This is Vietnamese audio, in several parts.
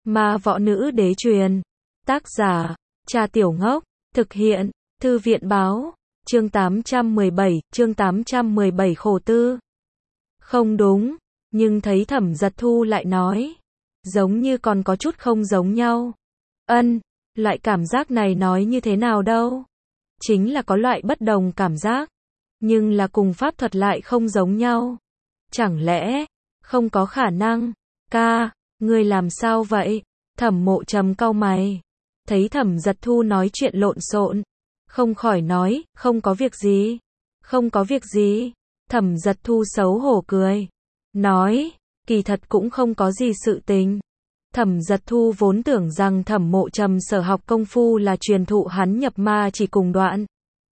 Ma võ nữ đế truyền. Tác giả, Trà Tiểu Ngốc. Thực hiện, Thư viện báo. Chương 817 khổ tư. Không đúng, nhưng thấy Thẩm Giật Thu lại nói. Giống như còn có chút không giống nhau. Loại cảm giác này nói như thế nào đâu? Chính là có loại bất đồng cảm giác. Nhưng là cùng pháp thuật lại không giống nhau. Chẳng lẽ, không có khả năng? Ca, ngươi làm sao vậy? Thẩm Mộ Trầm cau mày. Thấy Thẩm Giật Thu nói chuyện lộn xộn, không khỏi nói, không có việc gì. Không có việc gì. Thẩm Giật Thu xấu hổ cười. Nói, kỳ thật cũng không có gì sự tình. Thẩm Giật Thu vốn tưởng rằng Thẩm Mộ Trầm sở học công phu là truyền thụ hắn nhập ma chỉ cùng đoạn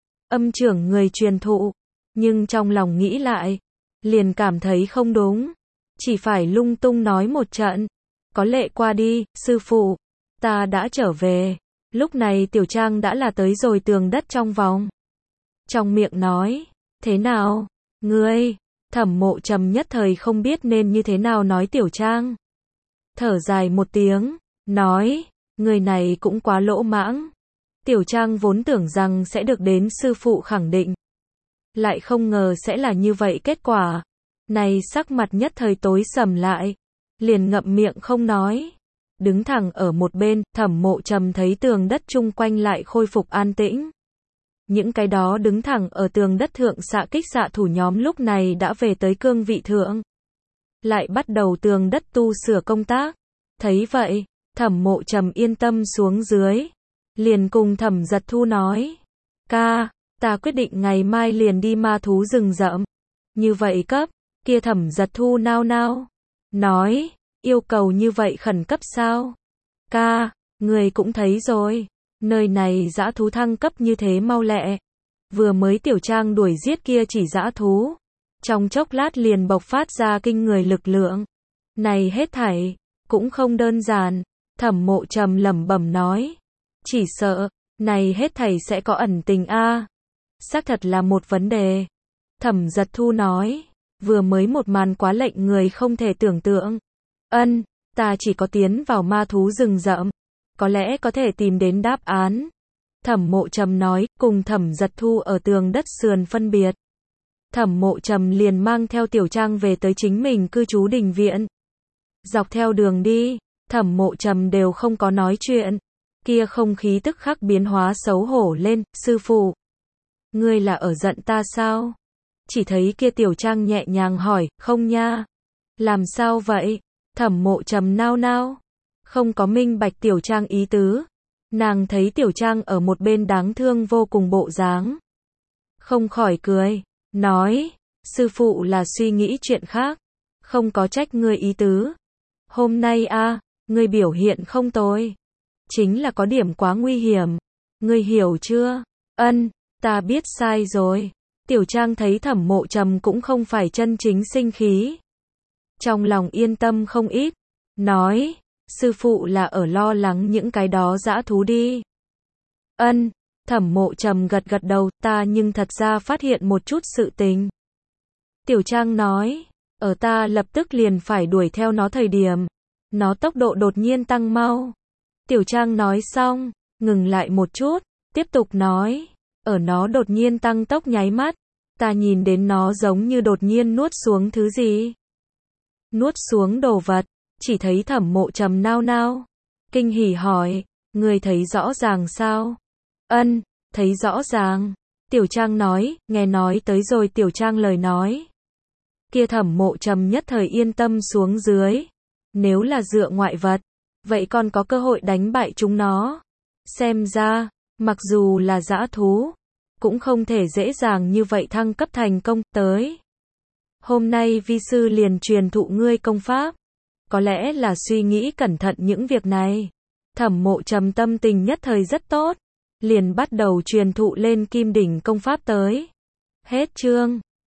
âm trưởng người truyền thụ. Nhưng trong lòng nghĩ lại, liền cảm thấy không đúng. Chỉ phải lung tung nói một trận. Có lệ qua đi, sư phụ. Ta đã trở về. Lúc này Tiểu Trang đã là tới rồi tường đất trong vòng. Trong miệng nói, thế nào? Ngươi, Thẩm Mộ Trầm nhất thời không biết nên như thế nào nói Tiểu Trang. Thở dài một tiếng, nói, người này cũng quá lỗ mãng. Tiểu Trang vốn tưởng rằng sẽ được đến sư phụ khẳng định. Lại không ngờ sẽ là như vậy kết quả. Này sắc mặt nhất thời tối sầm lại. Liền ngậm miệng không nói. Đứng thẳng ở một bên, Thẩm Mộ Trầm thấy tường đất chung quanh lại khôi phục an tĩnh. Những cái đó đứng thẳng ở tường đất thượng xạ kích xạ thủ nhóm lúc này đã về tới cương vị thượng. Lại bắt đầu tường đất tu sửa công tác. Thấy vậy, Thẩm Mộ Trầm yên tâm xuống dưới. Liền cùng Thẩm Giật Thu nói. Ca, ta quyết định ngày mai liền đi ma thú rừng rậm. Như vậy cấp, kia Thẩm Giật Thu nao nao. Nói, yêu cầu như vậy khẩn cấp sao? Ca, người cũng thấy rồi. Nơi này dã thú thăng cấp như thế mau lẹ. Vừa mới Tiểu Trang đuổi giết kia chỉ dã thú. Trong chốc lát liền bộc phát ra kinh người lực lượng. Này hết thảy, cũng không đơn giản. Thẩm Mộ Trầm lẩm bẩm nói. Chỉ sợ, này hết thảy sẽ có ẩn tình a. Xác thật là một vấn đề. Thẩm Giật Thu nói. Vừa mới một màn quá lệnh người không thể tưởng tượng. Ta chỉ có tiến vào ma thú rừng rậm. Có lẽ có thể tìm đến đáp án. Thẩm Mộ Trầm nói, cùng Thẩm Giật Thu ở tường đất sườn phân biệt. Thẩm Mộ Trầm liền mang theo Tiểu Trang về tới chính mình cư trú đình viện. Dọc theo đường đi, Thẩm Mộ Trầm đều không có nói chuyện. Kia không khí tức khắc biến hóa xấu hổ lên, sư phụ. Ngươi là ở giận ta sao? Chỉ thấy kia Tiểu Trang nhẹ nhàng hỏi, không nha. Làm sao vậy? Thẩm Mộ Trầm nao nao. Không có minh bạch Tiểu Trang ý tứ. Nàng thấy Tiểu Trang ở một bên đáng thương vô cùng bộ dáng. Không khỏi cười. Nói, sư phụ là suy nghĩ chuyện khác. Không có trách ngươi ý tứ. Hôm nay ngươi biểu hiện không tồi. Chính là có điểm quá nguy hiểm. Ngươi hiểu chưa? Ta biết sai rồi. Tiểu Trang thấy Thẩm Mộ Trầm cũng không phải chân chính sinh khí. Trong lòng yên tâm không ít. Nói, sư phụ là ở lo lắng những cái đó dã thú đi. Thẩm Mộ Trầm gật gật đầu, ta nhưng thật ra phát hiện một chút sự tình. Tiểu Trang nói, ở ta lập tức liền phải đuổi theo nó thời điểm. Nó tốc độ đột nhiên tăng mau. Tiểu Trang nói xong, ngừng lại một chút, tiếp tục nói, ở nó đột nhiên tăng tốc nháy mắt, ta nhìn đến nó giống như đột nhiên nuốt xuống thứ gì. Nuốt xuống đồ vật, chỉ thấy Thẩm Mộ Trầm nao nao. Kinh hỉ hỏi, người thấy rõ ràng sao? Thấy rõ ràng. Tiểu Trang nói, nghe nói tới rồi Tiểu Trang lời nói. Kia Thẩm Mộ Trầm nhất thời yên tâm xuống dưới. Nếu là dựa ngoại vật, vậy còn có cơ hội đánh bại chúng nó. Xem ra, mặc dù là dã thú, cũng không thể dễ dàng như vậy thăng cấp thành công tới. Hôm nay vi sư liền truyền thụ ngươi công pháp. Có lẽ là suy nghĩ cẩn thận những việc này. Thẩm Mộ Trầm tâm tình nhất thời rất tốt. Liền bắt đầu truyền thụ lên Kim Đỉnh công pháp tới. Hết chương.